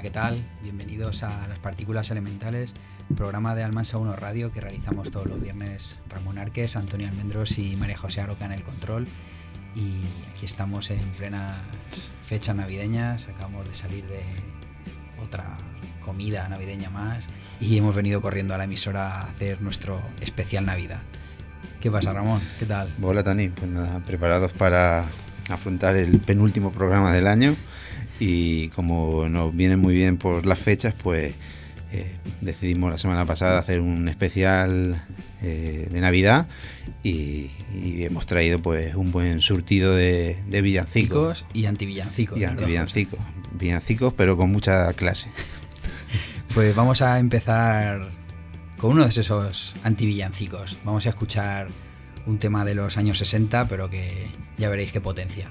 ¿qué tal? Bienvenidos a Las Partículas Elementales, programa de Almansa 1 Radio que realizamos todos los viernes Ramón Arques, Antonio Almendros y María José Aroca en el control. Y aquí estamos en plenas fechas navideñas, acabamos de salir de otra comida navideña más y hemos venido corriendo a la emisora a hacer nuestro especial Navidad. ¿Qué pasa, Ramón? ¿Qué tal? Hola, Tani. Pues nada, preparados para afrontar el penúltimo programa del año y como nos viene muy bien por las fechas, pues decidimos la semana pasada hacer un especial de Navidad y hemos traído pues un buen surtido de villancicos y antivillancicos. Y antivillancicos, villancicos pero con mucha clase. Pues vamos a empezar con uno de esos antivillancicos. Vamos a escuchar un tema de los años 60, pero que ya veréis qué potencia.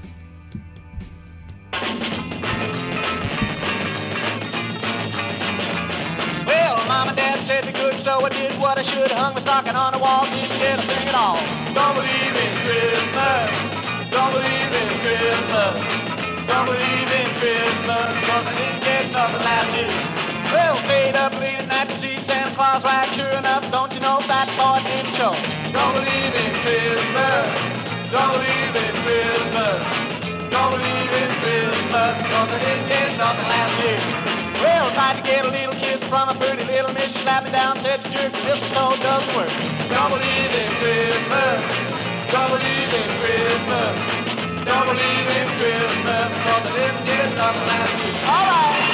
Mom and Dad said be good, so I did what I should. Hung my stocking on the wall, didn't get a thing at all. Don't believe in Christmas, don't believe in Christmas, don't believe in Christmas, cause I didn't get nothing last year. Well, stayed up late at night to see Santa Claus ride. Sure enough, don't you know that boy didn't show. Don't believe in Christmas, don't believe in Christmas, don't believe in Christmas, cause I didn't get nothing last year. Well, tried to get a little kiss from a pretty little miss. She slapped me down, said the jerk, the mistletoe doesn't work. Don't believe in Christmas, don't believe in Christmas, don't believe in Christmas, cause I didn't get nothing last year. All right.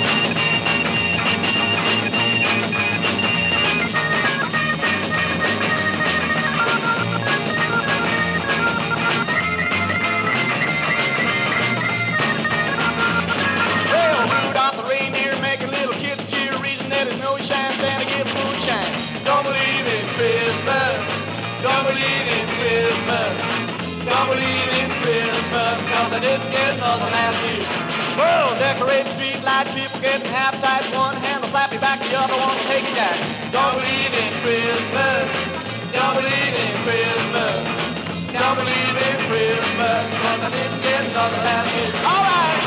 Shine, Santa give moonshine. Don't believe in Christmas, don't believe in Christmas, don't believe in Christmas, cause I didn't get nothing last year. Well, decorate street light, people getting half tight. One hand will slap you back, the other one will take you jack. Don't believe in Christmas, don't believe in Christmas, don't believe in Christmas, cause I didn't get nothing last year. All right.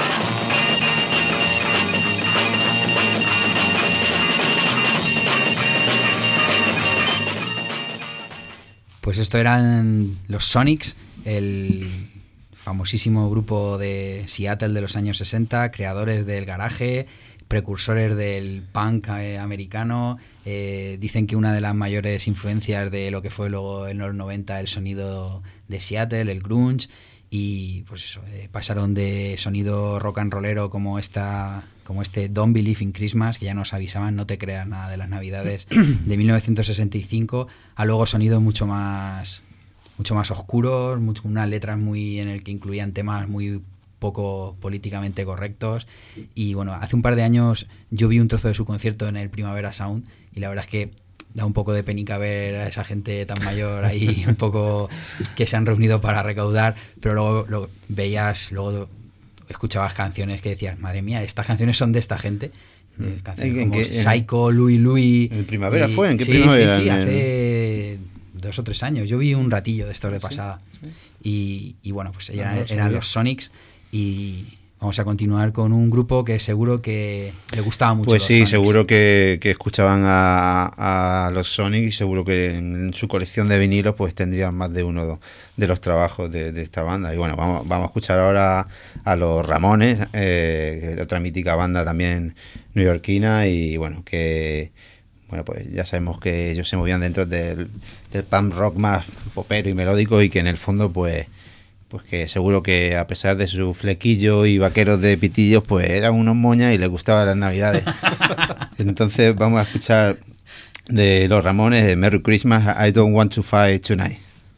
Pues esto eran los Sonics, el famosísimo grupo de Seattle de los años 60, creadores del garaje, precursores del punk americano. Dicen que una de las mayores influencias de lo que fue luego en los 90 el sonido de Seattle, el grunge. Y pues eso, pasaron de sonido rock and rollero como este Don't Believe in Christmas, que ya nos avisaban, no te creas nada de las navidades, de 1965, a luego sonidos mucho más oscuros, unas letras muy en el que incluían temas muy poco políticamente correctos. Y bueno, hace un par de años yo vi un trozo de su concierto en el Primavera Sound y la verdad es que da un poco de penica ver a esa gente tan mayor ahí, un poco que se han reunido para recaudar, pero luego luego escuchabas canciones que decías, madre mía, estas canciones son de esta gente. Canciones como Psycho, Louie Louie. ¿En primavera fue? ¿En qué sí, primavera? Sí, hace 2 o 3 años. Yo vi un ratillo de estos de pasada. ¿Sí? Y bueno, pues eran los Sonics y vamos a continuar con un grupo que seguro que le gustaba mucho. Pues los sí, Sonics. seguro que escuchaban a los Sonics y seguro que en su colección de vinilos pues tendrían más de uno de los trabajos de esta banda. Y bueno, vamos a escuchar ahora a los Ramones, otra mítica banda también neoyorquina y bueno, pues ya sabemos que ellos se movían dentro del punk rock más popero y melódico y que en el fondo pues que seguro que a pesar de su flequillo y vaqueros de pitillos, pues eran unos moñas y les gustaban las navidades. Entonces vamos a escuchar de los Ramones, Merry Christmas, I Don't Want to Fight Tonight.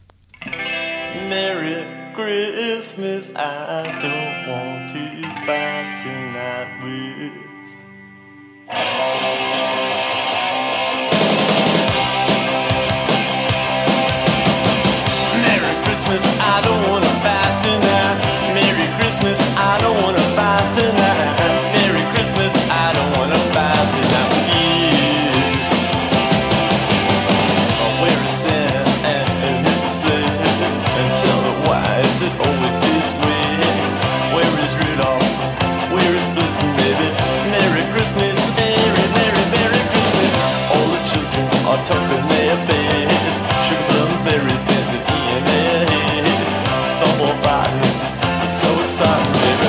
Merry Christmas, I don't want to fight tonight with. I don't wanna fight tonight. Merry Christmas, I don't wanna fight tonight. Merry Christmas, I don't wanna fight tonight with you. I'll wear a Santa and hit the sled and tell her why is it always this way? Where is Rudolph? Where is Blitzen, baby? Merry tucked in their beds. Sugar plum fairies dancing in their heads. Snowball fighting, it's so exciting, baby.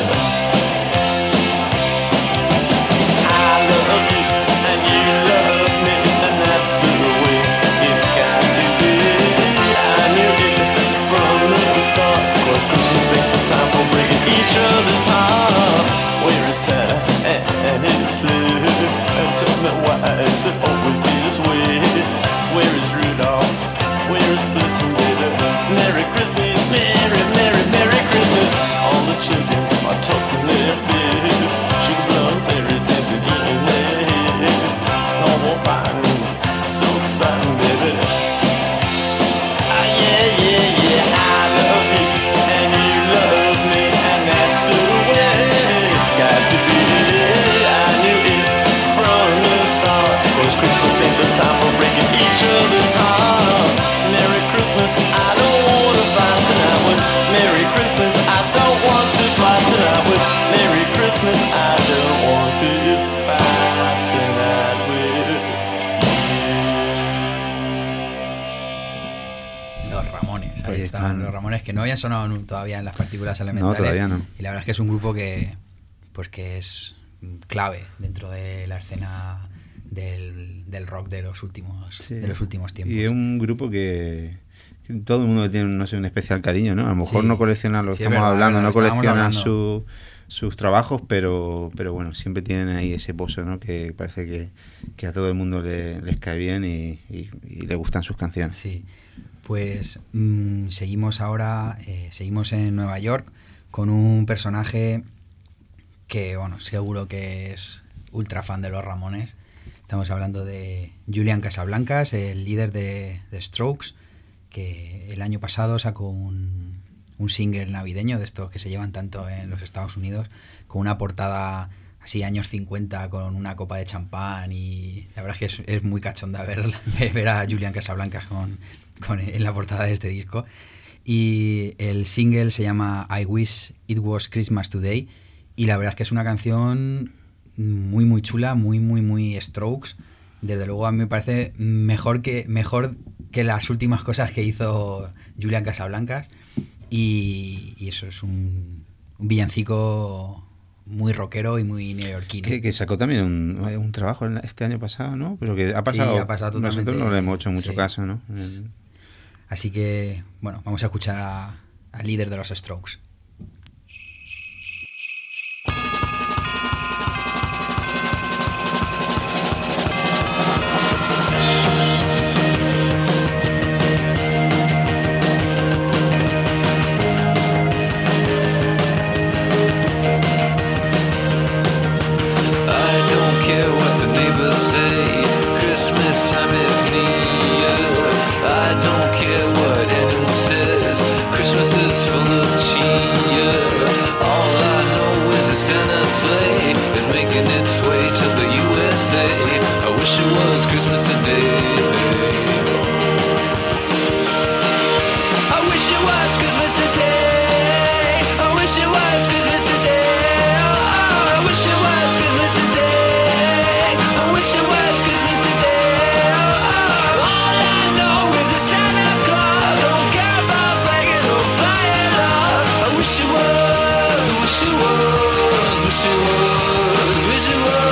I love you and you love me, and that's the way it's got to be. I knew it from the start, 'cause Christmas ain't the time for breaking each other's heart. Where is Santa and his sleigh? And tell me why is it always this way? Where is Rudolph? Where is Blitzen, baby? Merry Christmas, Merry, Merry, Merry Christmas. All the children are talking their beds. Sugar plum fairies dancing in their heads. Snowball fighting, so exciting, baby. Ah, yeah, yeah, yeah, I love you and you love me, and that's the way it's got to be. I knew it from the start, 'cause Christmas ain't the time for breaking each other's heart. Merry Christmas, I don't wanna fight tonight with. Merry Christmas, I don't want to fight tonight with. Merry Christmas, I don't want to fight tonight with you. Los Ramones, ahí Ahí estaban están. los Ramones, que no habían sonado todavía en las partículas elementales. No, todavía no. Y la verdad es que es un grupo que, pues que es clave dentro de la escena del rock de los últimos, Sí. de los últimos tiempos. Y es un grupo que todo el mundo tiene, no sé, un especial cariño, ¿no? A lo mejor Sí. no colecciona, lo Sí, es estamos verdad, hablando, lo no estábamos coleccionan hablando. sus trabajos, pero bueno, siempre tienen ahí ese pozo, ¿no? Que parece que a todo el mundo les cae bien y le gustan sus canciones. Sí, pues seguimos ahora, seguimos en Nueva York con un personaje que, bueno, seguro que es ultra fan de los Ramones. Estamos hablando de Julian Casablancas, el líder de Strokes, que el año pasado sacó un single navideño de estos que se llevan tanto en los Estados Unidos, con una portada así años 50 con una copa de champán, y la verdad es que es muy cachonda ver a Julian Casablancas en la portada de este disco. Y el single se llama I Wish It Was Christmas Today, y la verdad es que es una canción muy muy chula, muy muy muy Strokes. Desde luego a mí me parece mejor que las últimas cosas que hizo Julian Casablancas, y eso es un villancico muy rockero y muy neoyorquino. Que sacó también un trabajo este año pasado, ¿no? Pero que ha pasado, Sí, ha pasado totalmente. nosotros no le hemos hecho mucho Sí. caso, ¿no? Así que, bueno, vamos a escuchar al líder de los Strokes. I don't care what the neighbors say. Christmas time is near. I don't care what anyone says. Christmas is full of cheer. All I know is the Santa sleigh is making its way to the USA. I wish it was Christmas today. I wish it was Christmas today. I wish it was Christmas today. Oh, I wish it was Christmas today. I wish it was Christmas today. Oh, all I know is a Santa Claus. Don't care about bragging or flying off. I wish it was, I wish it was, wish it was, wish it was.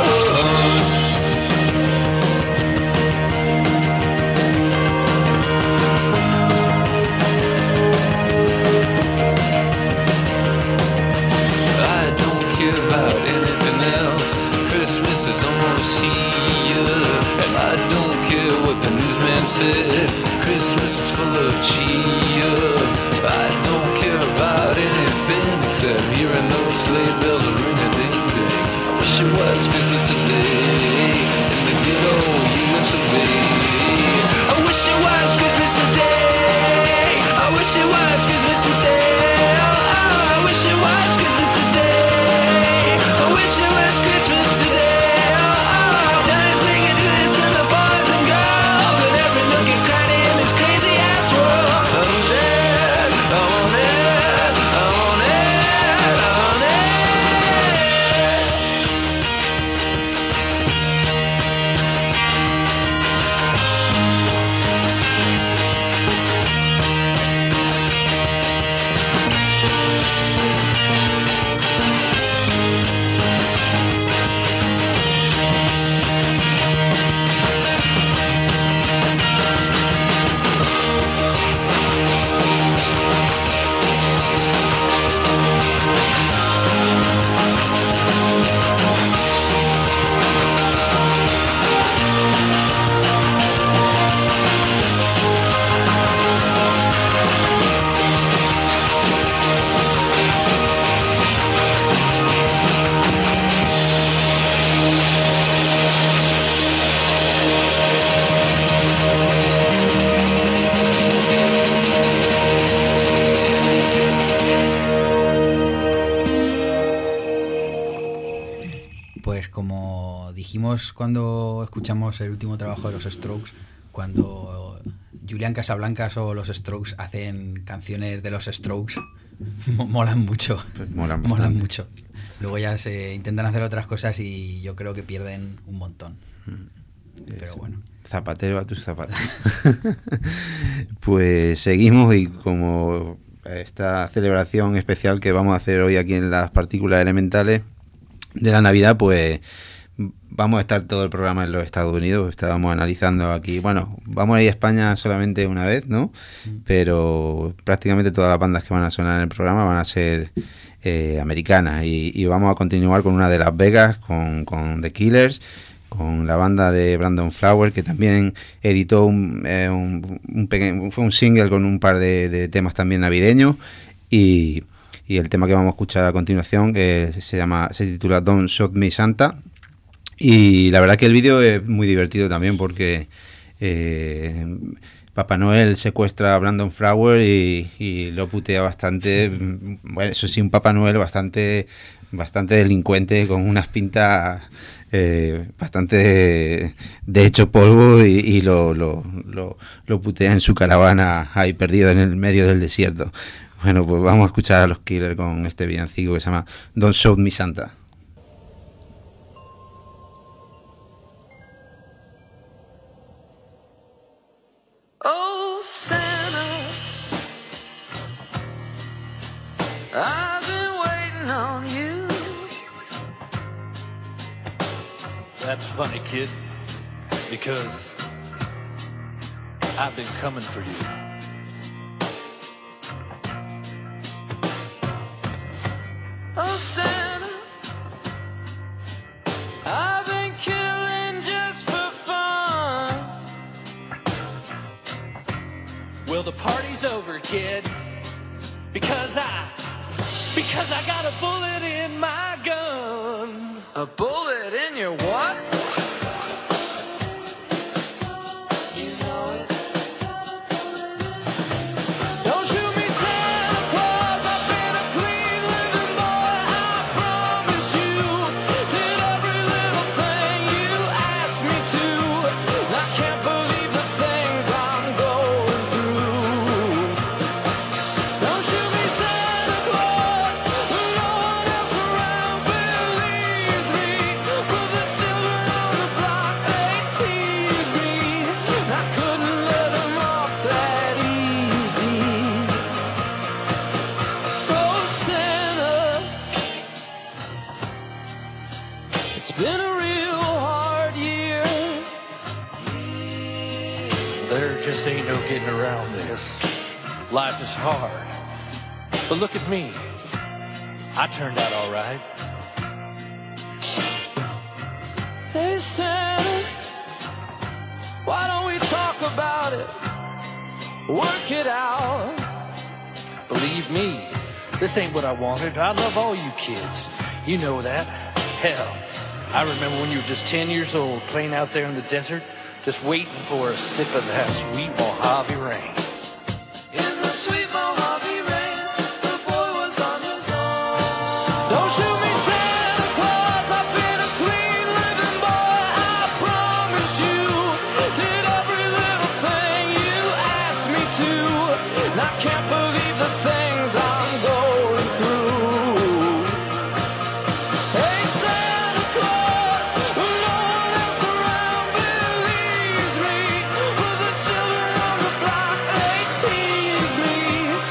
I don't care about anything else. Christmas is almost here, and I don't care what the newsman said. Christmas is full of cheer. I don't care about anything except hearing those sleigh bells ring a ding ding. I wish it was Christmas today in the good old USA. I wish it was Christmas today. I wish it was Christmas today. Oh, I wish it was Christmas today. I wish it was Christmas today. Oh, Santa's bringing gifts to the boys and girls, and every nook and cranny in this crazy ass world. I want it, I want it, I want it, I want it. decíamos cuando escuchamos el último trabajo de los Strokes, cuando Julian Casablancas o los Strokes hacen canciones de los Strokes, molan mucho. Pues molan mucho. Luego ya se intentan hacer otras cosas y yo creo que pierden un montón. Pero bueno. Zapatero a tus zapatos. Pues seguimos, y como esta celebración especial que vamos a hacer hoy aquí en las partículas elementales de la Navidad, pues vamos a estar todo el programa en los Estados Unidos. Estábamos analizando aquí, bueno, vamos a ir a España solamente una vez, ¿no? Pero prácticamente todas las bandas que van a sonar en el programa van a ser americanas, y vamos a continuar con una de Las Vegas, con The Killers, con la banda de Brandon Flowers, que también editó fue un single con un par de temas también navideños, y el tema que vamos a escuchar a continuación, que se titula Don't Shoot Me Santa. Y la verdad que el vídeo es muy divertido también, porque Papá Noel secuestra a Brandon Flowers y lo putea bastante. Bueno, eso sí, un Papá Noel bastante delincuente, con unas pintas bastante de hecho polvo, y lo putea en su caravana ahí perdido en el medio del desierto. Bueno, pues vamos a escuchar a los Killers con este villancico que se llama Don't Shoot Me Santa. Oh, Santa, I've been waiting on you. That's funny, kid, because I've been coming for you. Oh, Santa, I've been killing just for fun. Well, the party's over, kid, because I got a bullet in my gun. A bullet in your what? Don't shoot me, Santa Claus. I've been a clean living boy. I promise you. Did every little thing you asked me to. I can't believe the things I'm going through. Don't shoot me, Santa Claus. No one else around believes me. But the children on the block, they tease me. I couldn't let them off that easy. Oh, Santa, it's been a real hard year. There just ain't no getting around this. Life is hard. But look at me. I turned out all right. Hey, Santa, why don't we talk about it? Work it out. Believe me, this ain't what I wanted. I love all you kids. You know that. Hell, I remember when you were just 10 years old, playing out there in the desert, just waiting for a sip of that sweet Mojave rain. In the sweet Mojave rain, the boy was on his own. Don't shoot me, Santa Claus. I've been a clean living boy. I promise you. Did every little thing you asked me to. And I can't believe the things I'm going through. Hey, Santa Claus, no one else around believes me. But the children on the block, they tease me.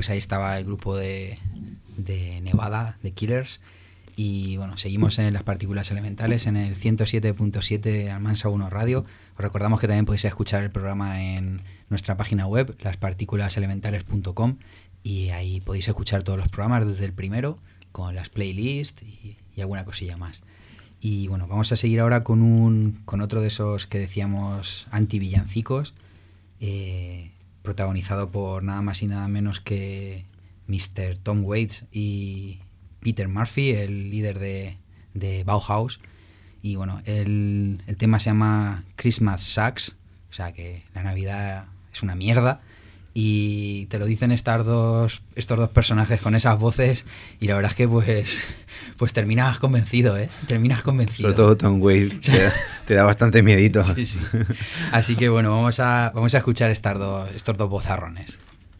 pues ahí estaba el grupo de Nevada, de Killers. Y bueno, seguimos en las partículas elementales en el 107.7 Almansa 1 Radio. Os recordamos que también podéis escuchar el programa en nuestra página web, laspartículaselementales.com, y ahí podéis escuchar todos los programas desde el primero, con las playlists y alguna cosilla más. Y bueno, vamos a seguir ahora con otro de esos que decíamos anti-villancicos, protagonizado por nada más y nada menos que Mr. Tom Waits y Peter Murphy, el líder de Bauhaus. Y bueno, el tema se llama Christmas Sucks, o sea que la Navidad es una mierda. Y te lo dicen estos dos personajes con esas voces, y la verdad es que pues terminas convencido, ¿eh? Terminas convencido. Sobre todo Tom Waits, te da bastante miedito. Sí, sí. Así que bueno, vamos a escuchar estos dos vozarrones.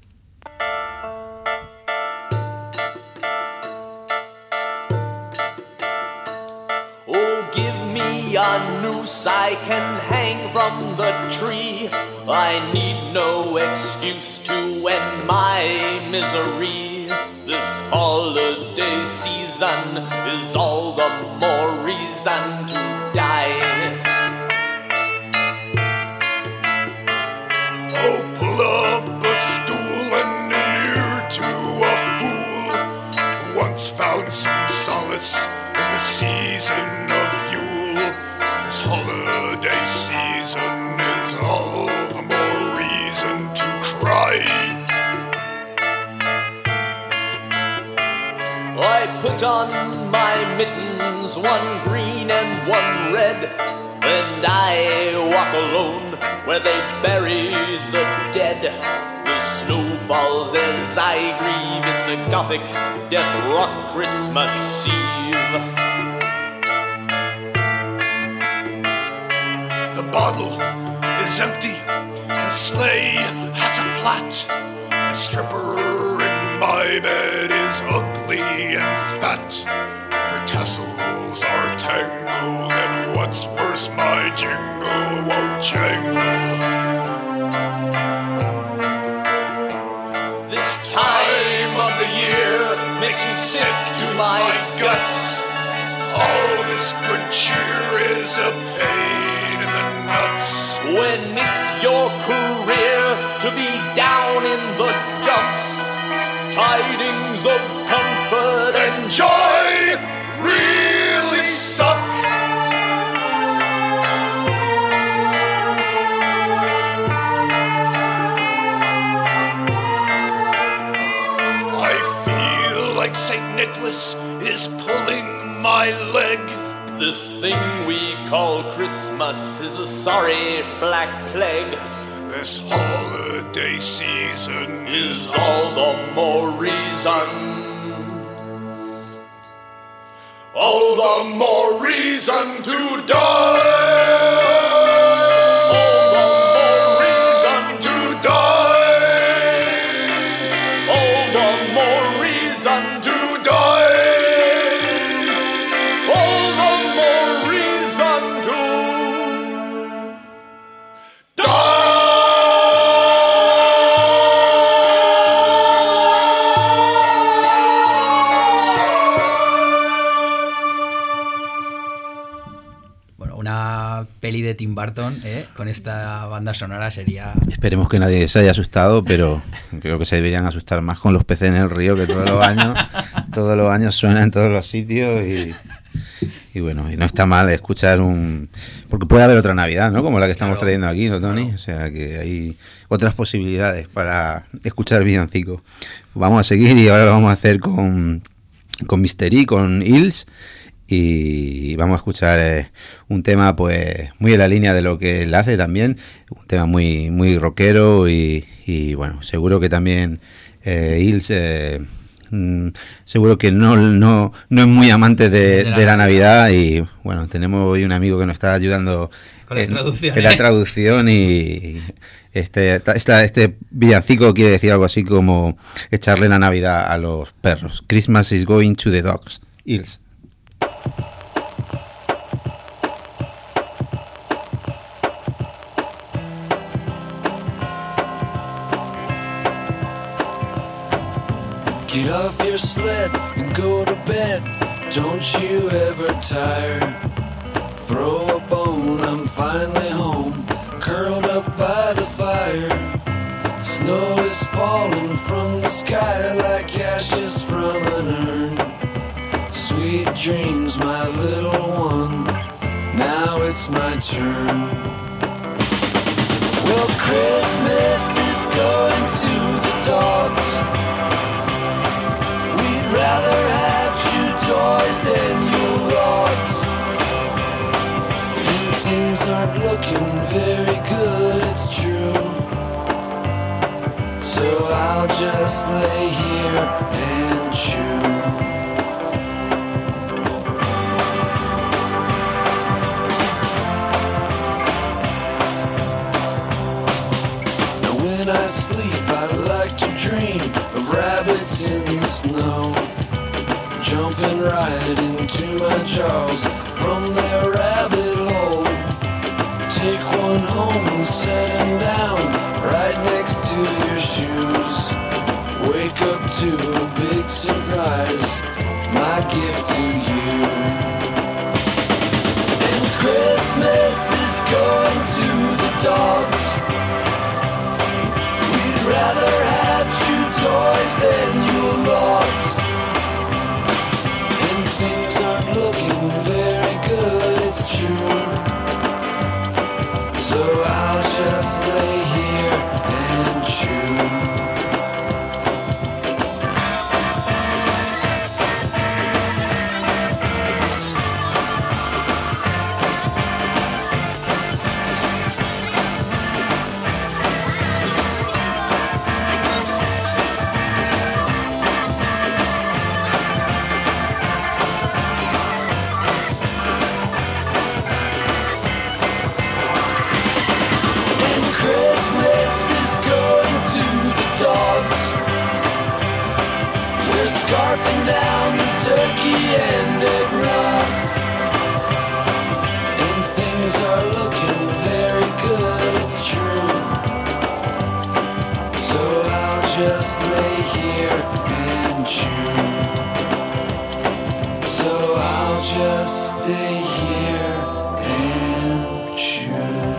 A noose I can hang from the tree. I need no excuse to end my misery. This holiday season is all the more reason to die. Oh, pull up a stool and an ear to a fool who once found some solace in the season of Yule. This holiday season is all the more reason to cry. I put on my mittens, one green and one red, and I walk alone where they bury the dead. The snow falls as I grieve, it's a gothic death rock Christmas Eve. The bottle is empty, the sleigh has a flat. The stripper in my bed is ugly and fat. Her tassels are tangled, and what's worse, my jingle won't jangle. This time of the year makes me sick to my guts. All this good cheer is a pain in the nuts. When it's your career to be down in the dumps, tidings of comfort And joy really suck. I feel like St. Nicholas is pulling my leg. This thing we call Christmas is a sorry black plague. This holiday season Is all the more reason, all the more reason to die. all the more reason, To die. all the more reason, To die. all the more reason to Bueno, una peli de Tim Burton, con esta banda sonora sería... Esperemos que nadie se haya asustado, pero creo que se deberían asustar más con los peces en el río, que todos los años suena en todos los sitios y bueno, y no está mal escuchar porque puede haber otra Navidad, ¿no? Como la que estamos trayendo aquí, ¿no, Tony? Claro. O sea, que hay otras posibilidades para escuchar villancicos. Vamos a seguir y ahora lo vamos a hacer con Mr. E, con Hills. Y vamos a escuchar un tema pues muy en la línea de lo que él hace también, un tema muy muy rockero y bueno, seguro que también Hills seguro que no es muy amante de la Navidad y bueno, tenemos hoy un amigo que nos está ayudando Con las traducciones. en la traducción y este villancico quiere decir algo así como echarle la Navidad a los perros. Christmas is going to the dogs. Hills. Get off your sled and go to bed. Don't you ever tire. Throw a bone, I'm finally home, curled up by the fire. Snow is falling from the sky like ashes from an urn. Sweet dreams, my little one, now it's my turn. Well, Christmas is going to the dogs. We'd rather have chew toys than your logs. And things aren't looking very good, it's true. So I'll just lay here and chew. When I sleep, I like to dream of rabbits in the snow, jumping right into my jaws from their rabbit hole. Take one home and set him down right next to your shoes. Wake up to a big surprise, my gift to you. And Christmas is going to the dogs. Rather have chew toys than your logs. And things aren't looking very good, it's true. So I'll just lay here and chew. Scarfing down the turkey and eggnog. And things are looking very good, it's true. So I'll just lay here and chew. So I'll just stay here and chew.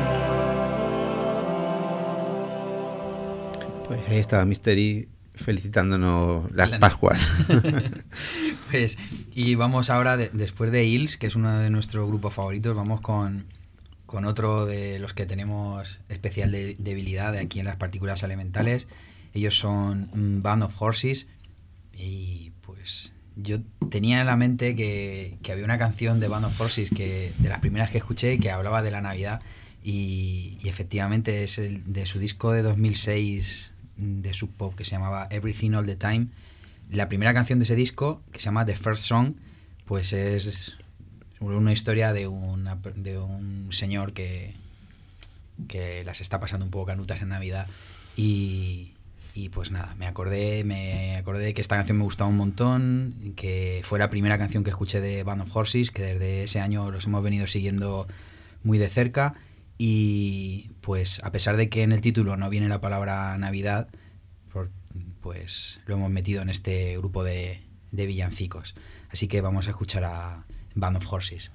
Pues ahí estaba Mystery felicitándonos las Pascuas. Pues, y vamos ahora, después de Hills, que es uno de nuestros grupos favoritos, vamos con otro de los que tenemos especial debilidad de aquí en las partículas elementales. Ellos son Band of Horses, y pues yo tenía en la mente que había una canción de Band of Horses que de las primeras que escuché que hablaba de la Navidad, y efectivamente es de su disco de 2006 de Sub Pop, que se llamaba Everything All the Time. La primera canción de ese disco, que se llama The First Song, pues es una historia de un señor que las está pasando un poco canutas en Navidad, y pues nada, me acordé de que esta canción me gustaba un montón, que fue la primera canción que escuché de Band of Horses, que desde ese año los hemos venido siguiendo muy de cerca. Y pues a pesar de que en el título no viene la palabra Navidad, pues lo hemos metido en este grupo de villancicos. Así que vamos a escuchar a Band of Horses.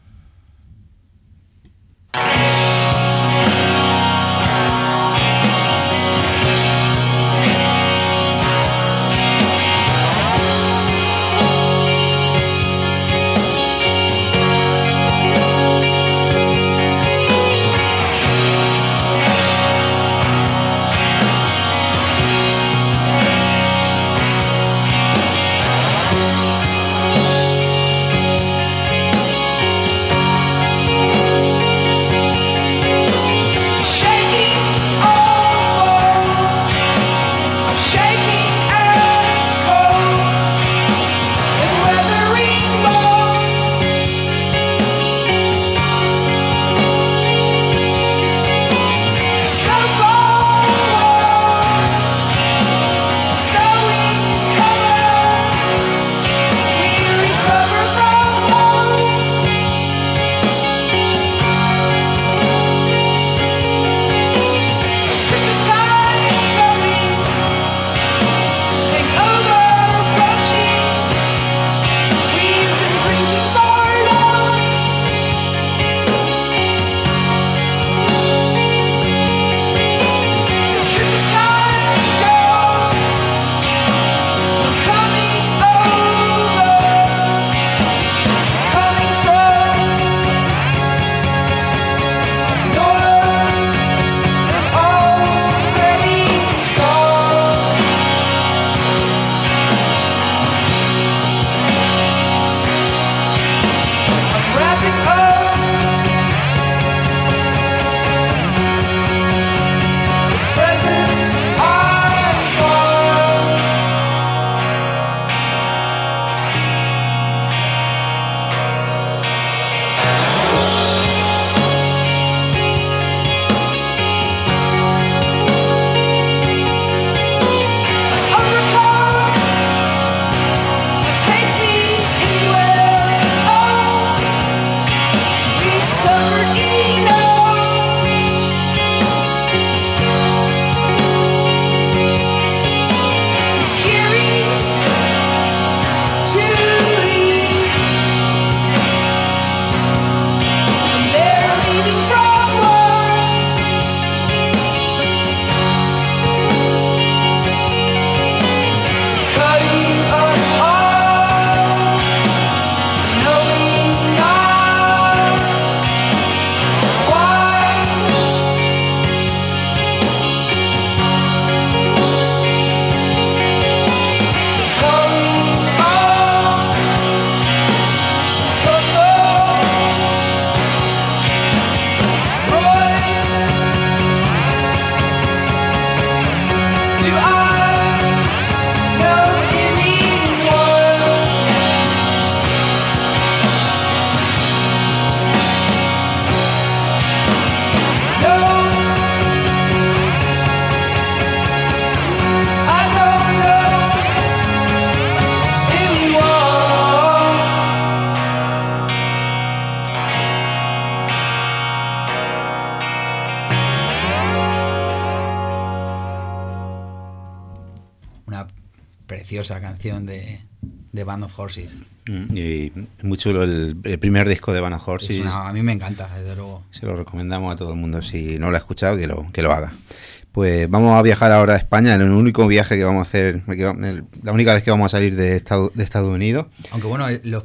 Preciosa canción de Band of Horses. Y muy chulo el primer disco de Band of Horses. A mí me encanta, desde luego. Se lo recomendamos a todo el mundo. Si no lo ha escuchado, que lo haga. Pues vamos a viajar ahora a España, en el único viaje que vamos a hacer, la única vez que vamos a salir de Estados Unidos. Aunque bueno,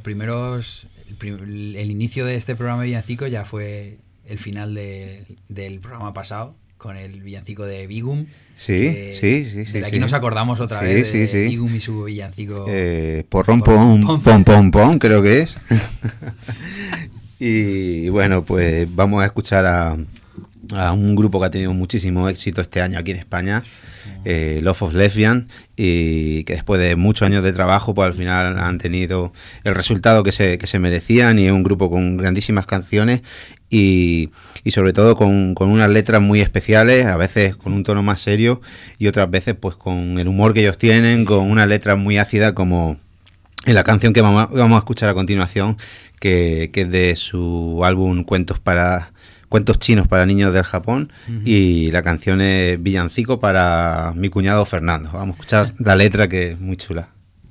el inicio de este programa de villancico ya fue el final del programa pasado, con el villancico de Bigum. Sí. De aquí nos acordamos otra vez de Bigum y su villancico. Porrón, pom, pom, creo que es. Y bueno, pues vamos a escuchar a un grupo que ha tenido muchísimo éxito este año aquí en España, Love of Lesbian, y que después de muchos años de trabajo, pues al final han tenido el resultado que se merecían, y es un grupo con grandísimas canciones y sobre todo con unas letras muy especiales, a veces con un tono más serio y otras veces pues con el humor que ellos tienen, con unas letras muy ácidas, como en la canción que vamos a escuchar a continuación, que es de su álbum Cuentos chinos para niños del Japón, y la canción es Villancico para mi cuñado Fernando. Vamos a escuchar la letra, que es muy chula.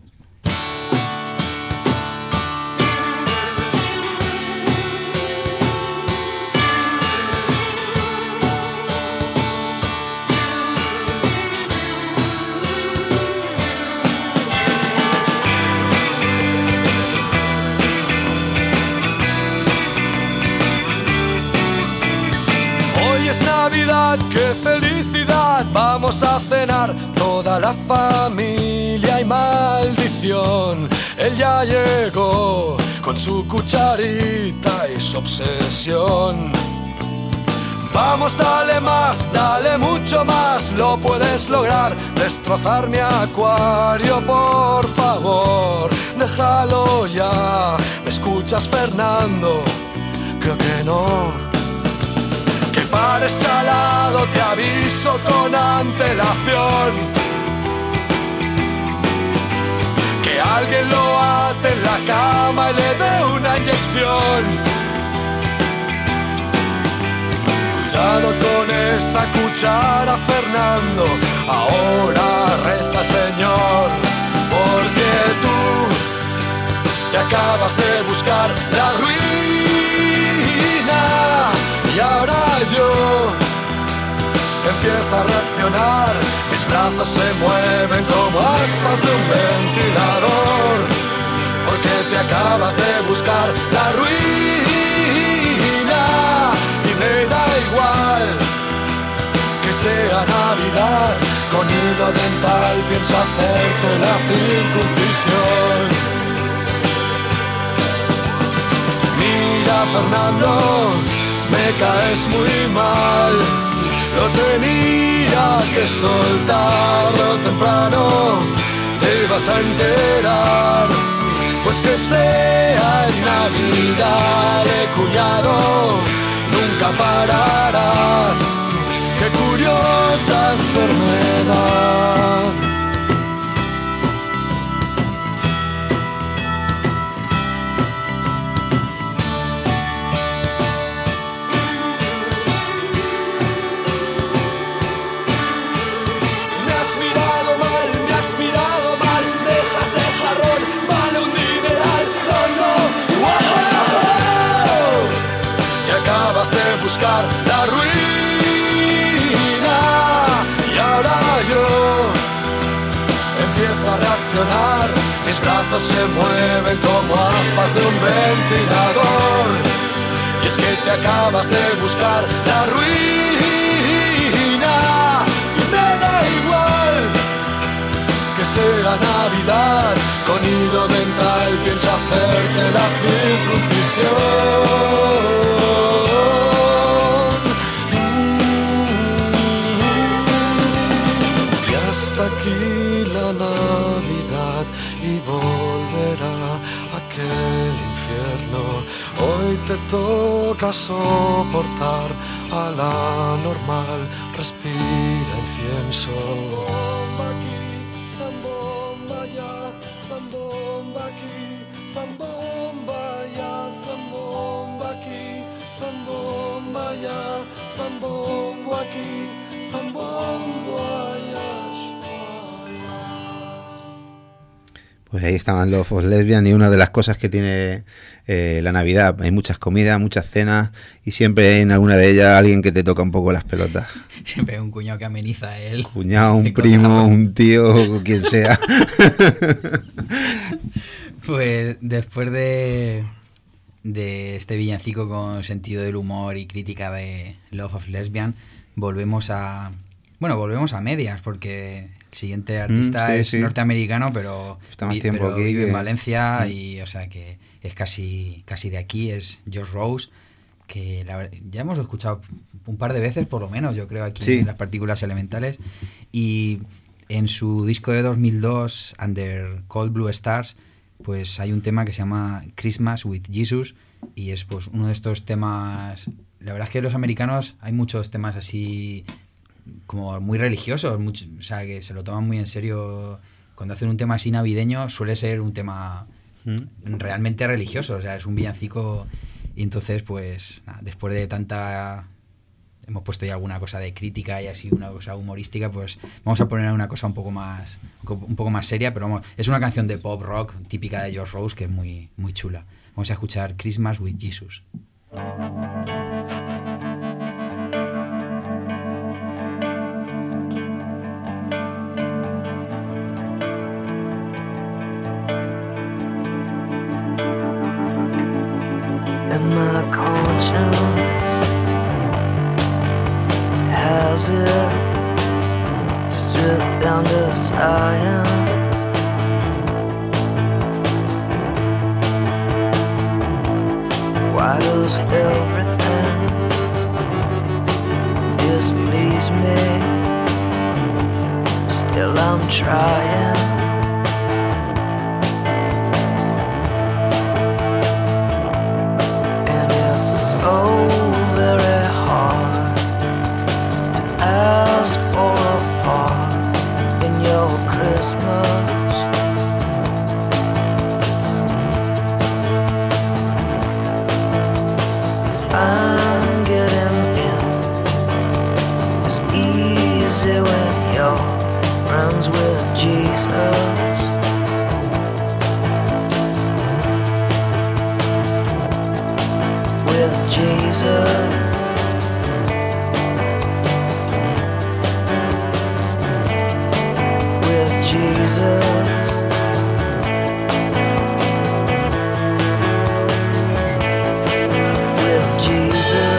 ¡Qué felicidad! Vamos a cenar toda la familia y maldición. Él ya llegó con su cucharita y su obsesión. Vamos, dale más, dale mucho más, lo puedes lograr. Destrozar mi acuario, por favor, déjalo ya. ¿Me escuchas, Fernando? Creo que no. Pares chalado, te aviso con antelación, que alguien lo ate en la cama y le dé una inyección. Cuidado con esa cuchara, Fernando, ahora reza, Señor, porque tú te acabas de buscar la ruina. Y ahora yo empiezo a reaccionar, mis brazos se mueven como aspas de un ventilador, porque te acabas de buscar la ruina. Y me da igual que sea Navidad, con hilo dental pienso hacerte la circuncisión. Mira, Fernando, me caes muy mal, lo tenía que soltar temprano, te ibas a enterar, pues que sea en Navidad, cuñado, nunca pararás, qué curiosa enfermedad. Me has mirado mal, dejas el jarrón, vale un mis brazos se mueven como aspas de un ventilador. Y es que te acabas de buscar la ruina, y me da igual que sea Navidad. Con hilo dental pienso hacerte la circuncisión. Y hasta aquí la Navidad, y volverá aquel infierno. Hoy te toca soportar a la normal, respira incienso. Zambomba aquí, zambomba allá, zambomba aquí, zambomba allá, zambomba aquí, zambomba allá, zambombo aquí, zambombo allá. Pues ahí estaban Love of Lesbian, y una de las cosas que tiene la Navidad, hay muchas comidas, muchas cenas, y siempre hay en alguna de ellas alguien que te toca un poco las pelotas. Siempre hay un cuñado que ameniza él. Cuñado, un primo, un tío, quien sea. Pues después de este villancico con sentido del humor y crítica de Love of Lesbian, volvemos a medias, porque el siguiente artista es norteamericano, pero vive en Valencia, y o sea que es casi de aquí, es Josh Rose, que ya hemos escuchado un par de veces por lo menos, yo creo, aquí en Las Partículas Elementales, y en su disco de 2002, Under Cold Blue Stars, pues hay un tema que se llama Christmas with Jesus, y es pues uno de estos temas. La verdad es que los americanos hay muchos temas así como muy religiosos, o sea, que se lo toman muy en serio. Cuando hacen un tema así navideño suele ser un tema realmente religioso, o sea, es un villancico. Y entonces pues nada, después de tanta, hemos puesto ya alguna cosa de crítica y así una cosa humorística, pues vamos a poner una cosa un poco más seria, pero vamos, es una canción de pop rock típica de Josh Rose que es muy, muy chula. Vamos a escuchar Christmas with Jesus. And my conscience has it stripped down to science. Why does everything displease me? Still I'm trying. So very hard to ask for a part in your Christmas. I'm getting in. It's easy when you're friends with Jesus. Jesus, with Jesus, with Jesus.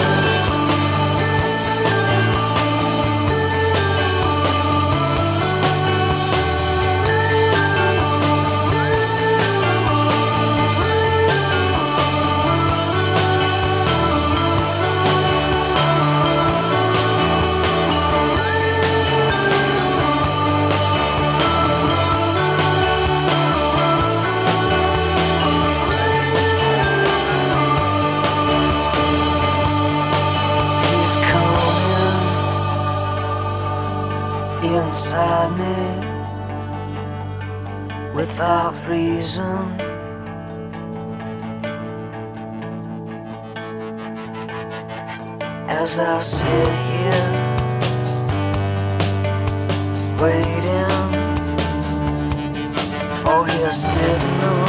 Inside me, without reason, as I sit here, waiting for his signal.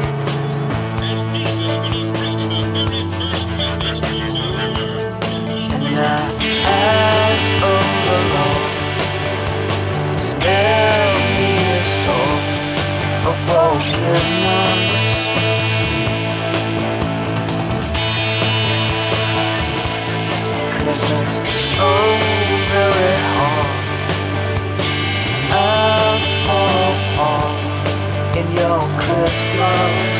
And I ask for the Lord, spare me a soul of hope. Christmas.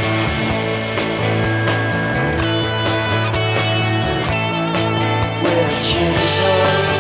With Jesus.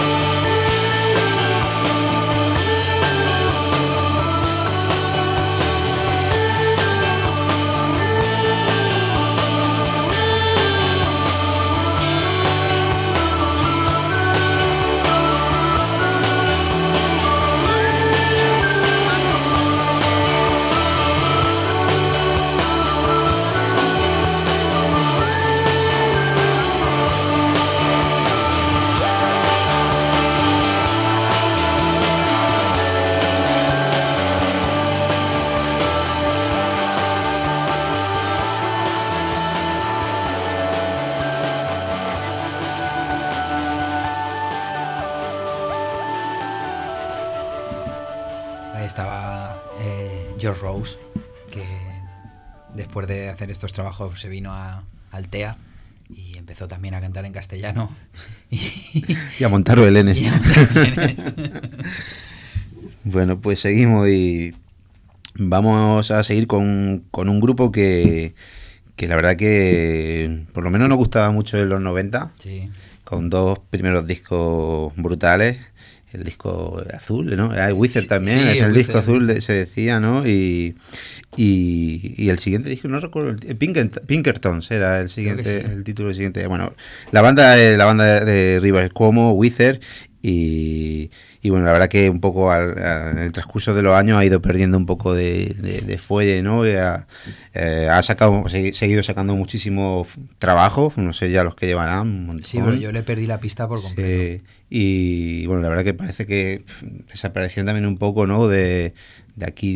Ahí estaba George Rose, que después de hacer estos trabajos se vino a Altea y empezó también a cantar en castellano. Y a montar belenes. Y a montar belenes. Bueno, pues seguimos y vamos a seguir con un grupo que la verdad que por lo menos nos gustaba mucho en los 90, Sí. con dos primeros discos brutales. El disco azul, ¿no? Era Wizard también, sí, es el Wizard. disco azul, se decía, ¿no? Y el siguiente disco, no recuerdo, Pinkertons era el siguiente, Creo que sí. el título del siguiente. Bueno, la banda de Rivers Cuomo, Wizard, y bueno, la verdad que un poco en el transcurso de los años ha ido perdiendo un poco de fuelle, ¿no? Y ha seguido sacando muchísimos trabajos, no sé ya los que llevarán, un montón. Sí, pero yo le perdí la pista por completo. Sí, y bueno, la verdad que parece que desaparición también un poco, ¿no? De aquí,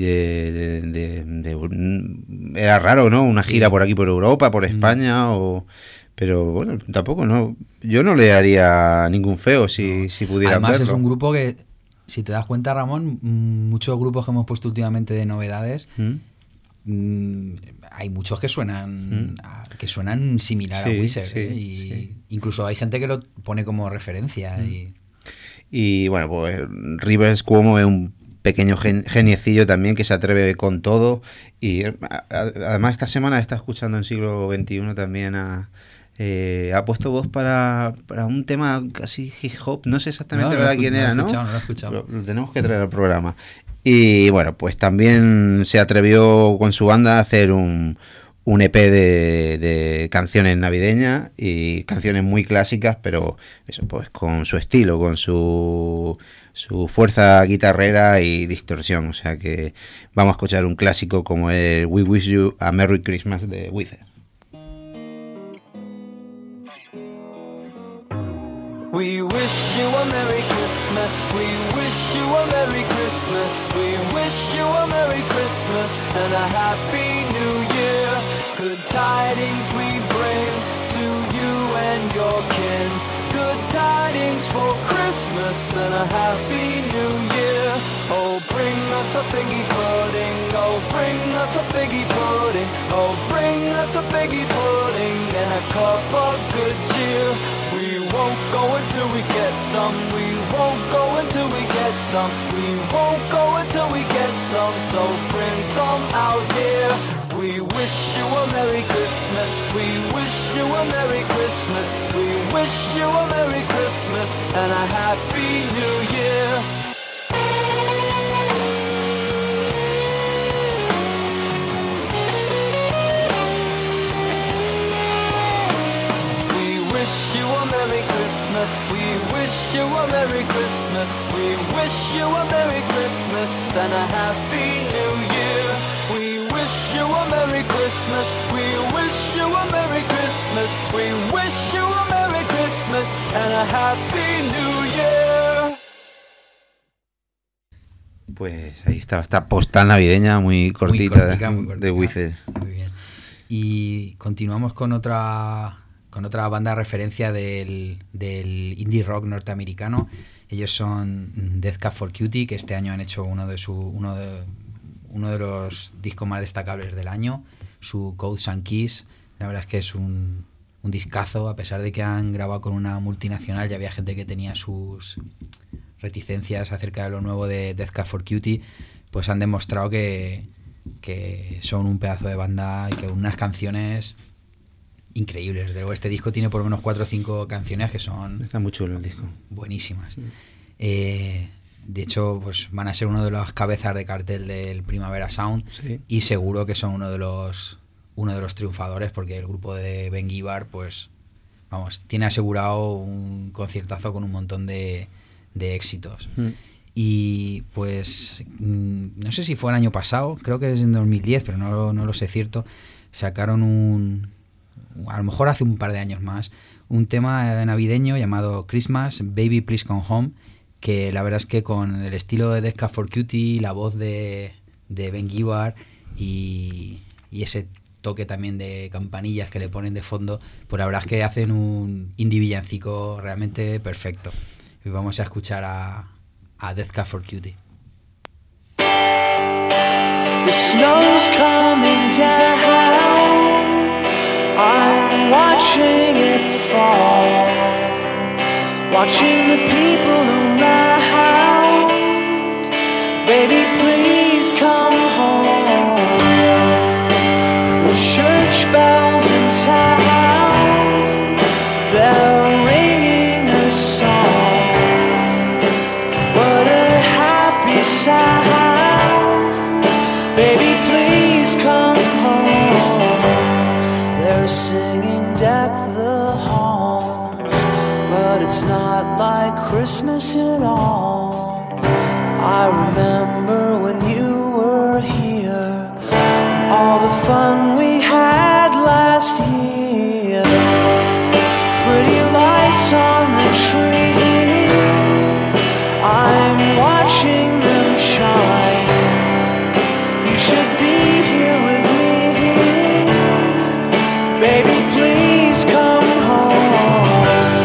era raro, ¿no? Una gira por aquí, por Europa, por España, pero bueno, tampoco, ¿no? Yo no le haría ningún feo si pudieran Además verlo. es un grupo que, si te das cuenta, Ramón, muchos grupos que hemos puesto últimamente de novedades, hay muchos que suenan similar Sí, a Wizard, sí, y sí. incluso hay gente que lo pone como referencia. Y bueno, pues Rivers Cuomo es un pequeño geniecillo también que se atreve con todo, y además esta semana está escuchando en Siglo XXI también ha puesto voz para un tema casi hip hop, no sé exactamente No lo he quién era, ¿no? No lo he escuchado. Lo tenemos que traer al programa. Y bueno, pues también se atrevió con su banda a hacer un EP de canciones navideñas y canciones muy clásicas, pero eso, pues con su estilo, con su fuerza guitarrera y distorsión. O sea que vamos a escuchar un clásico como el We Wish You a Merry Christmas de Wizard. We wish you a Merry Christmas. We wish you a Merry Christmas. We wish you a Merry Christmas and a Happy New Year. Good tidings we bring to you and your kin. Good tidings for Christmas and a Happy New Year. Oh, bring us a figgy pudding. Oh, bring us a figgy pudding. Oh, bring us a figgy pudding and a cup of good cheer. We won't go until we get some. We won't go until we get some. We won't go until we get some. So bring some out here. We wish you a Merry Christmas. We wish you a Merry Christmas. We wish you a Merry Christmas and a Happy New Year. We wish you a Merry Christmas. We wish you a Merry Christmas and a Happy New Year. We wish you a Merry Christmas. We wish you a Merry Christmas. We wish you a Merry Christmas and a Happy New Year. Pues ahí está, esta postal navideña muy cortita, muy cortica. de Wizard. Muy bien. Y continuamos con otra banda de referencia del indie rock norteamericano. Ellos son Death Cab for Cutie, que este año han hecho uno de los discos más destacables del año, su Codes and Keys. La verdad es que es un discazo, a pesar de que han grabado con una multinacional. Ya había gente que tenía sus reticencias acerca de lo nuevo de Death Cab for Cutie, pues han demostrado que que son un pedazo de banda y que unas canciones increíbles. Luego este disco tiene por lo menos 4 o 5 canciones que son... Está muy chulo el disco. Buenísimas. De hecho, pues van a ser uno de las cabezas de cartel del Primavera Sound, Sí. y seguro que son uno de los triunfadores, porque el grupo de Ben Gibbard, pues vamos, tiene asegurado un conciertazo con un montón de éxitos. Y pues no sé si fue el año pasado, creo que es en 2010, pero no lo sé cierto, sacaron a lo mejor hace un par de años más, un tema navideño llamado Christmas, Baby Please Come Home, que la verdad es que con el estilo de Death Cab for Cutie, la voz de Ben Gibbard y ese toque también de campanillas que le ponen de fondo, pues la verdad es que hacen un indie villancico realmente perfecto. Y vamos a escuchar a Death Cab for Cutie. The snow's coming down. I'm watching it fall. Watching the people around. Baby, please come home. The church bells in town, they're ringing a song. What a happy sound. Baby, please come home. They're singing Deck the Halls, but it's not like Christmas at all. I remember when you were here, and all the fun we had last year. Pretty lights on the tree, I'm watching them shine. You should be here with me. Baby, please come home.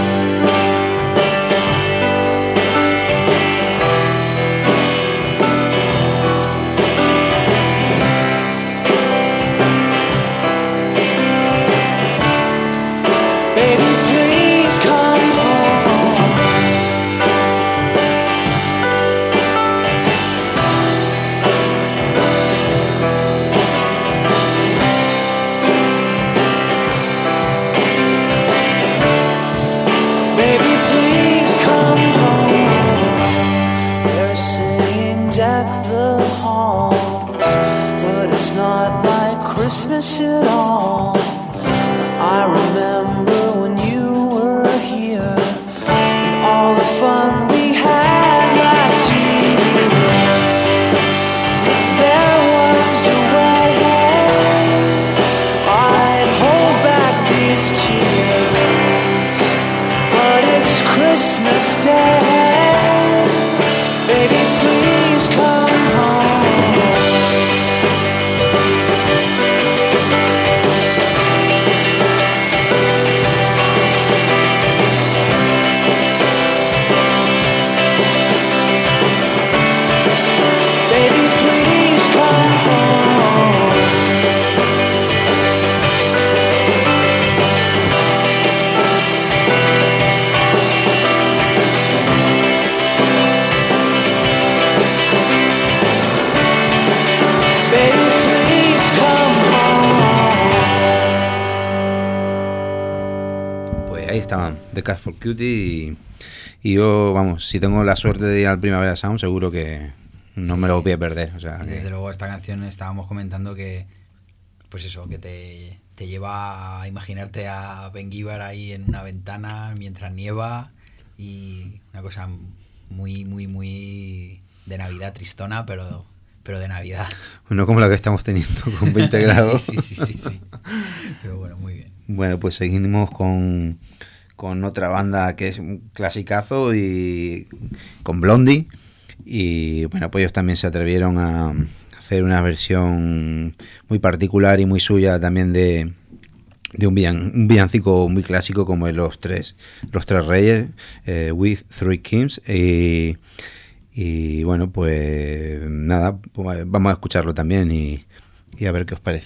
Baby, please come home. Baby, please come home. They're singing Deck the Halls, but it's not like Christmas at all. I remember when you were here, and all the fun we had last year. If there was a way, I'd hold back these tears. But it's Christmas Day. Baby, please come home. Baby, please come home. Baby, please come home. Pues ahí estaban, The Cat for Cutie. Y yo, vamos, si tengo la suerte de ir al Primavera Sound, seguro que no me lo voy a perder. O sea, Desde que, luego esta canción estábamos comentando que, pues eso, que te lleva a imaginarte a Ben Gibbard ahí en una ventana mientras nieva, y una cosa muy, muy, muy de Navidad, tristona, pero de Navidad. no como la que estamos teniendo con 20 grados. Sí. Pero bueno, muy bien. Bueno, pues seguimos con otra banda que es un clasicazo, y con Blondie. Y bueno, pues ellos también se atrevieron a hacer una versión muy particular y muy suya también de un villancico muy clásico, como es Los Tres Reyes, With Three Kings. Y bueno, pues nada, pues vamos a escucharlo también y a ver qué os parece.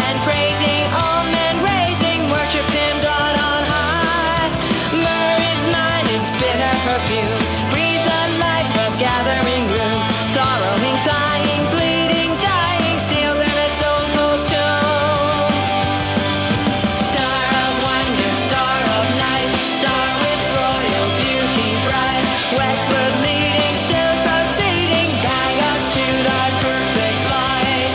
and praising, all men raising, worship him, God on high. Myrrh is mine, its bitter perfume, breeze of life of gathering gloom, sorrowing, sighing, bleeding, dying, sealed in a stone cold tomb. Star of wonder, star of night, star with royal beauty bright, westward leading, still proceeding, guide us to thy perfect light.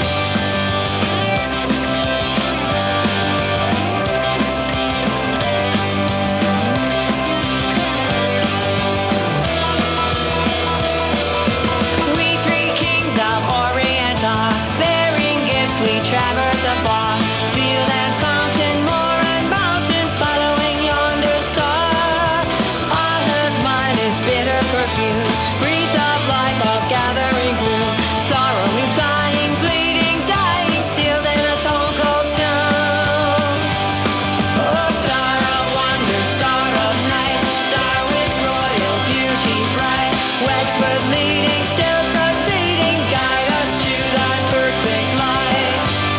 We three kings of Orient are, bearing gifts we traverse afar, field and fountain, moor and mountain, following yonder star. All of mine is bitter perfume, breeze of life of gathering gloom, sorrowing, sighing, bleeding, dying, sealed in a stone cold tomb. Oh, star of wonder, star of night, star with royal beauty bright, westward leading, still proceeding, guide us to thy perfect light.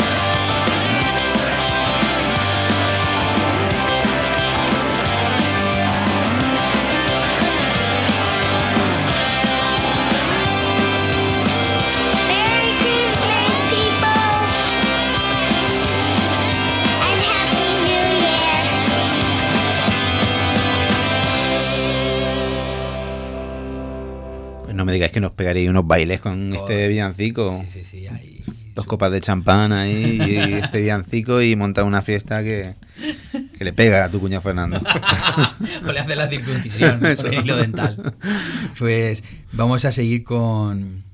Merry Christmas, people, and Happy New Year. Pues no me digáis que nos pegaréis unos bailes con este villancico. Sí, sí, sí, ahí. Dos copas de champán ahí y este villancico y montar una fiesta que le pega a tu cuñado Fernando. O le hace la circuncisión con Eso. el hilo dental. Pues vamos a seguir con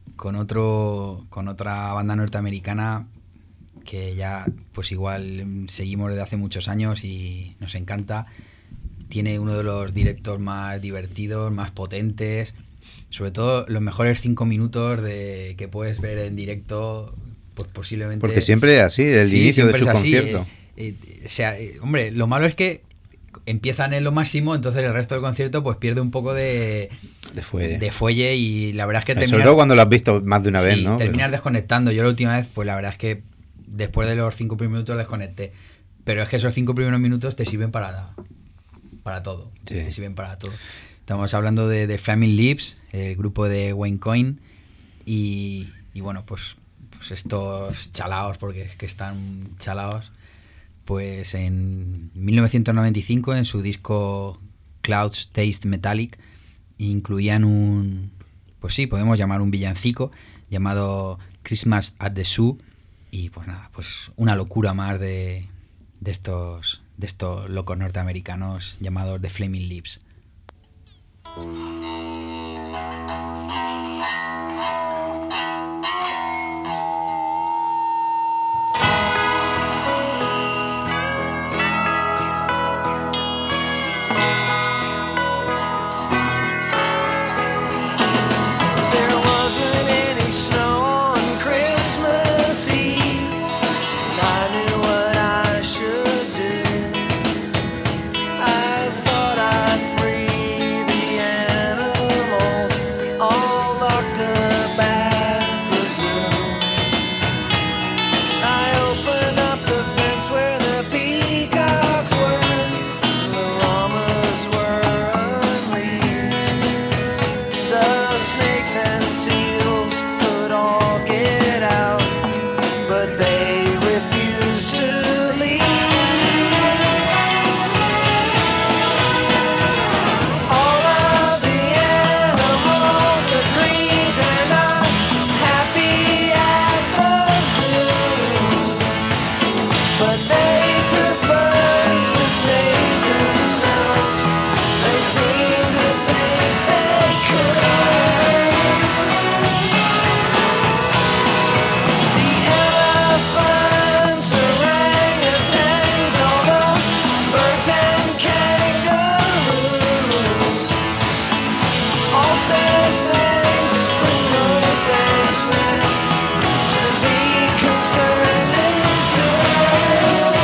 otra banda norteamericana que ya pues igual seguimos desde hace muchos años y nos encanta. Tiene uno de los directos más divertidos, más potentes, sobre todo los mejores 5 minutos que puedes ver en directo, pues posiblemente... Porque siempre es así, el Sí, inicio de siempre su es así, concierto. o sea, hombre, lo malo es que empiezan en lo máximo, entonces el resto del concierto pues pierde un poco de fuelle y la verdad es que Sobre terminas, todo cuando lo has visto más de una vez, sí, ¿no? terminas desconectando. Yo la última vez, pues la verdad es que después de los 5 primeros minutos desconecté. Pero es que esos 5 primeros minutos te sirven para todo. Sí. Te sirven para todo. Estamos hablando de The Flaming Lips, el grupo de Wayne Coyne. Y bueno, pues estos chalaos, porque es que están chalaos, pues en 1995 en su disco Clouds Taste Metallic incluían pues sí, podemos llamar un villancico llamado Christmas at the Zoo. Y pues nada, pues una locura más de estos locos norteamericanos llamados The Flaming Lips. There wasn't any snow on Christmas Eve, and I knew what I should do. I thought I'd free the animals all locked up at the zoo. I opened up the fence where the peacocks were, the llamas were unleashed. The snakes and seals could all get out, but they refused to leave. All of the animals agreed they're not happy at the zoo, but they preferred to save themselves. They seem to think they could. The elephants, orangutans, all the birds and kangaroos all said thanks, but no thanks meant to be concerned instead.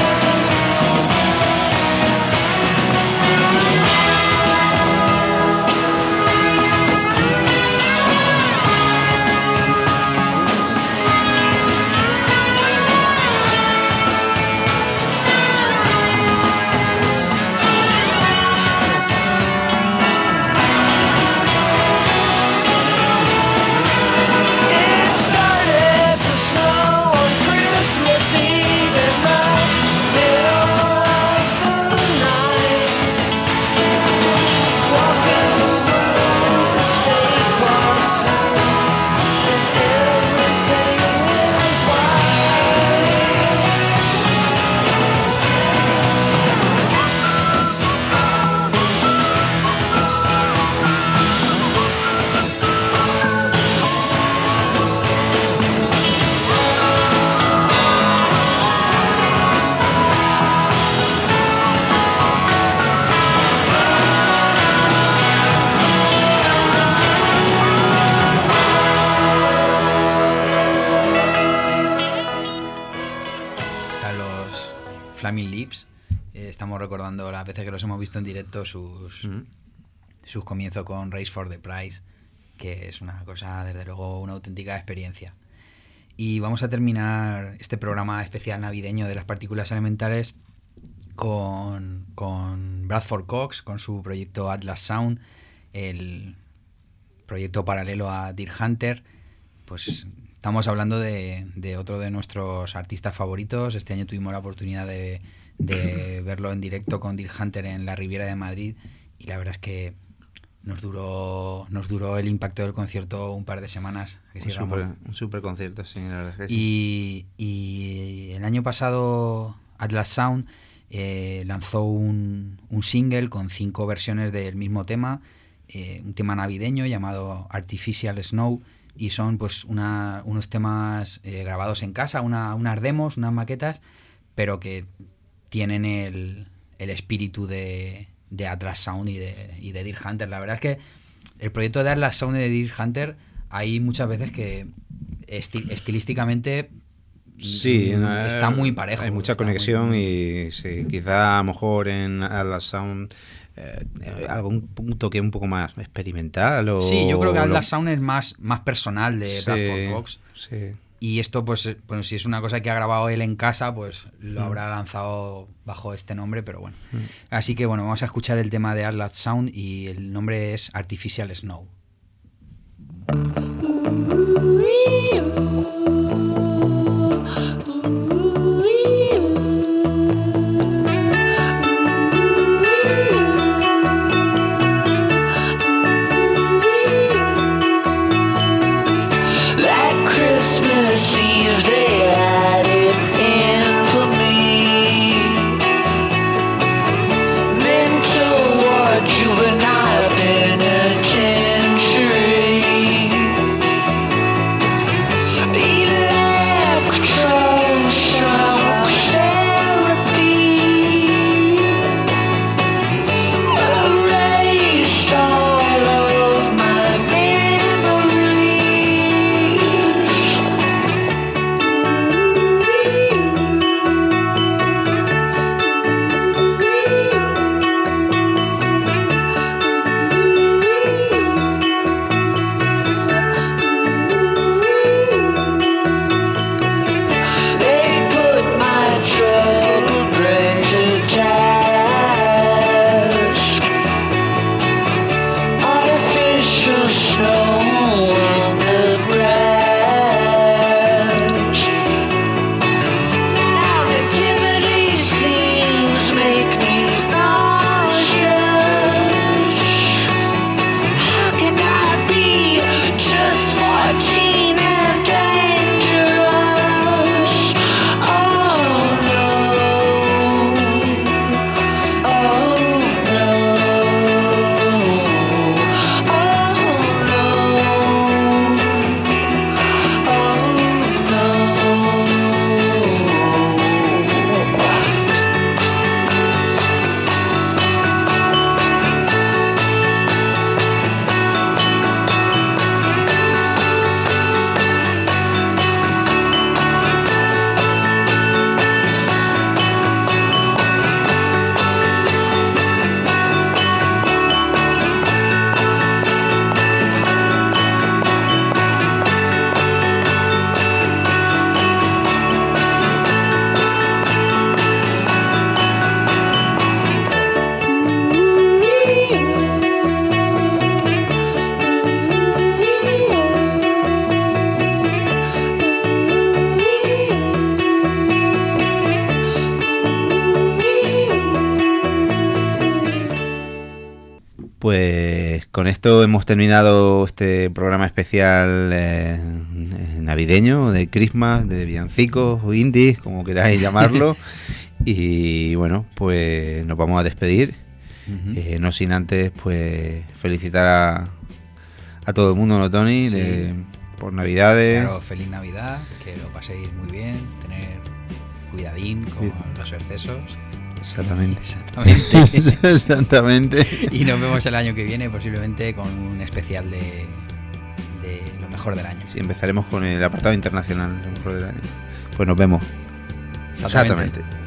Flaming Lips. Estamos recordando las veces que los hemos visto en directo, sus comienzos con Race for the Prize, que es una cosa, desde luego, una auténtica experiencia. Y vamos a terminar este programa especial navideño de las partículas elementales con Bradford Cox, con su proyecto Atlas Sound, el proyecto paralelo a Deer Hunter. Pues estamos hablando de otro de nuestros artistas favoritos. Este año tuvimos la oportunidad de verlo en directo con Deer Hunter en la Riviera de Madrid, y la verdad es que nos duró el impacto del concierto un par de semanas. Un super concierto, sí, la verdad es que sí. Y el año pasado Atlas Sound lanzó un single con 5 versiones del mismo tema, un tema navideño llamado Artificial Snow, y son pues unos temas grabados en casa, unas demos, unas maquetas, pero que tienen el espíritu de Atlas Sound y de Deer Hunter. La verdad es que el proyecto de Atlas Sound y de Deer Hunter, hay muchas veces que estilísticamente está muy parejo. Hay mucha conexión y sí, quizá a lo mejor en Atlas Sound algún toque un poco más experimental. Sí, yo creo que Atlas Sound es más personal de Bradford Cox. Sí. Y esto, pues si es una cosa que ha grabado él en casa, pues lo habrá lanzado bajo este nombre, pero bueno. Así que bueno, vamos a escuchar el tema de Atlas Sound y el nombre es Artificial Snow. Pues con esto hemos terminado este programa especial navideño, de Christmas, de villancicos o indies, como queráis llamarlo. Y bueno, pues nos vamos a despedir. No sin antes pues felicitar a todo el mundo, ¿no, Tony? Sí. Por Navidades. Claro, feliz Navidad, que lo paséis muy bien, tener cuidadín con los excesos. Exactamente. Exactamente. Y nos vemos el año que viene, posiblemente con un especial de lo mejor del año. Sí, empezaremos con el apartado internacional, lo mejor del año. Pues nos vemos. Exactamente.